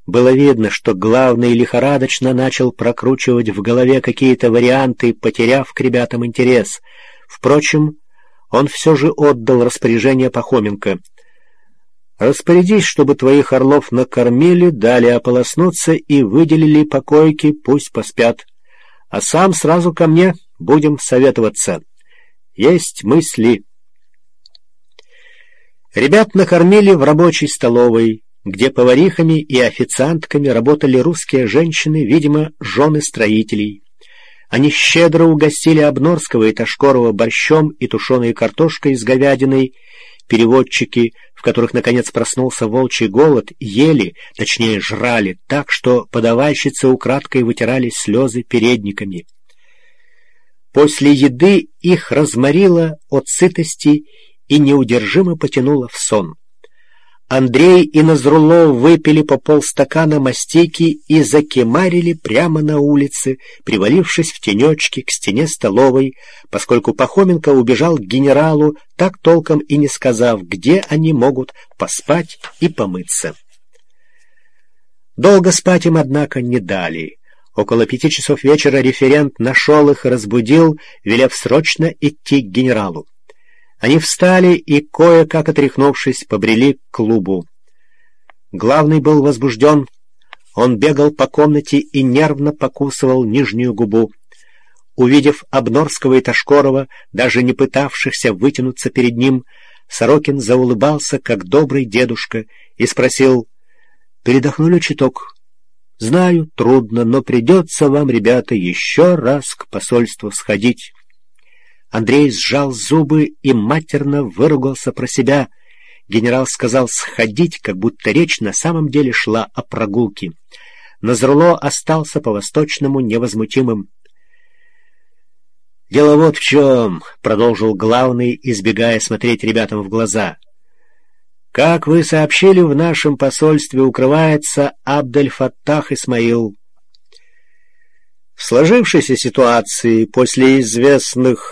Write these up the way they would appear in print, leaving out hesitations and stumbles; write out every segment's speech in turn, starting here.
Было видно, что главный лихорадочно начал прокручивать в голове какие-то варианты, потеряв к ребятам интерес. Впрочем, он все же отдал распоряжение Пахоменко. «Распорядись, чтобы твоих орлов накормили, дали ополоснуться и выделили покойки, пусть поспят. А сам сразу ко мне, будем советоваться. Есть мысли». Ребят накормили в рабочей столовой, где поварихами и официантками работали русские женщины, видимо, жены строителей. Они щедро угостили Обнорского и Тошкорова борщом и тушеной картошкой с говядиной. Переводчики, в которых, наконец, проснулся волчий голод, ели, точнее, жрали, так что подавальщицы украдкой вытирали слезы передниками. После еды их разморило от сытости и неудержимо потянуло в сон. Андрей и Назрулов выпили по полстакана мастики и закимарили прямо на улице, привалившись в тенечке к стене столовой, поскольку Пахоменко убежал к генералу, так толком и не сказав, где они могут поспать и помыться. Долго спать им, однако, не дали. Около 5 часов вечера референт нашел их и разбудил, велев срочно идти к генералу. Они встали и, кое-как отряхнувшись, побрели к клубу. Главный был возбужден. Он бегал по комнате и нервно покусывал нижнюю губу. Увидев Обнорского и Тошкорова, даже не пытавшихся вытянуться перед ним, Сорокин заулыбался, как добрый дедушка, и спросил: «Передохнули чуток? Знаю, трудно, но придется вам, ребята, еще раз к посольству сходить». Андрей сжал зубы и матерно выругался про себя. Генерал сказал «сходить», как будто речь на самом деле шла о прогулке. Назруло остался по-восточному невозмутимым. «Дело вот в чем», — продолжил главный, избегая смотреть ребятам в глаза. «Как вы сообщили, в нашем посольстве укрывается Абдель-Фаттах Исмаил. В сложившейся ситуации после известных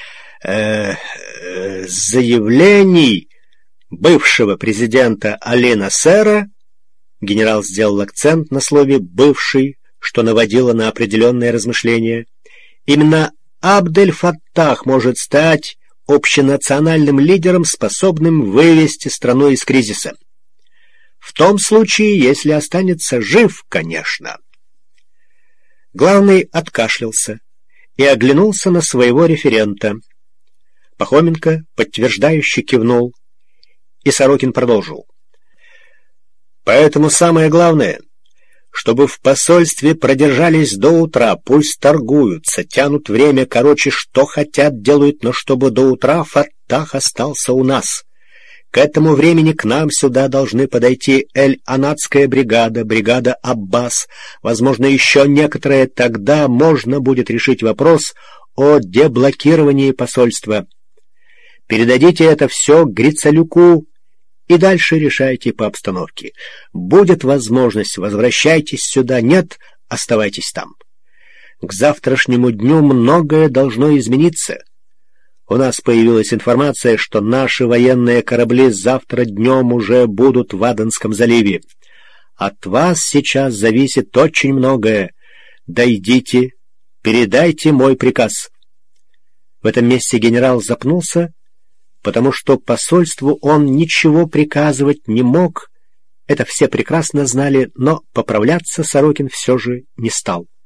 заявлений бывшего президента Али Насера, генерал сделал акцент на слове «бывший», что наводило на определенное размышление, именно Абдель-Фаттах может стать общенациональным лидером, способным вывести страну из кризиса. В том случае, если останется жив, конечно». Главный откашлялся и оглянулся на своего референта. Пахоменко подтверждающе кивнул, и Сорокин продолжил. «Поэтому самое главное, чтобы в посольстве продержались до утра, пусть торгуются, тянут время, короче, что хотят делают, но чтобы до утра Фаттах остался у нас. К этому времени к нам сюда должны подойти Эль-Анатская бригада, бригада Аббас, возможно, еще некоторые, тогда можно будет решить вопрос о деблокировании посольства. Передадите это все Грицалюку и дальше решайте по обстановке. Будет возможность, возвращайтесь сюда, нет, оставайтесь там. К завтрашнему дню многое должно измениться. У нас появилась информация, что наши военные корабли завтра днем уже будут в Аденском заливе. От вас сейчас зависит очень многое. Дойдите, передайте мой приказ». В этом месте генерал запнулся, потому что посольству он ничего приказывать не мог. Это все прекрасно знали, но поправляться Сорокин все же не стал.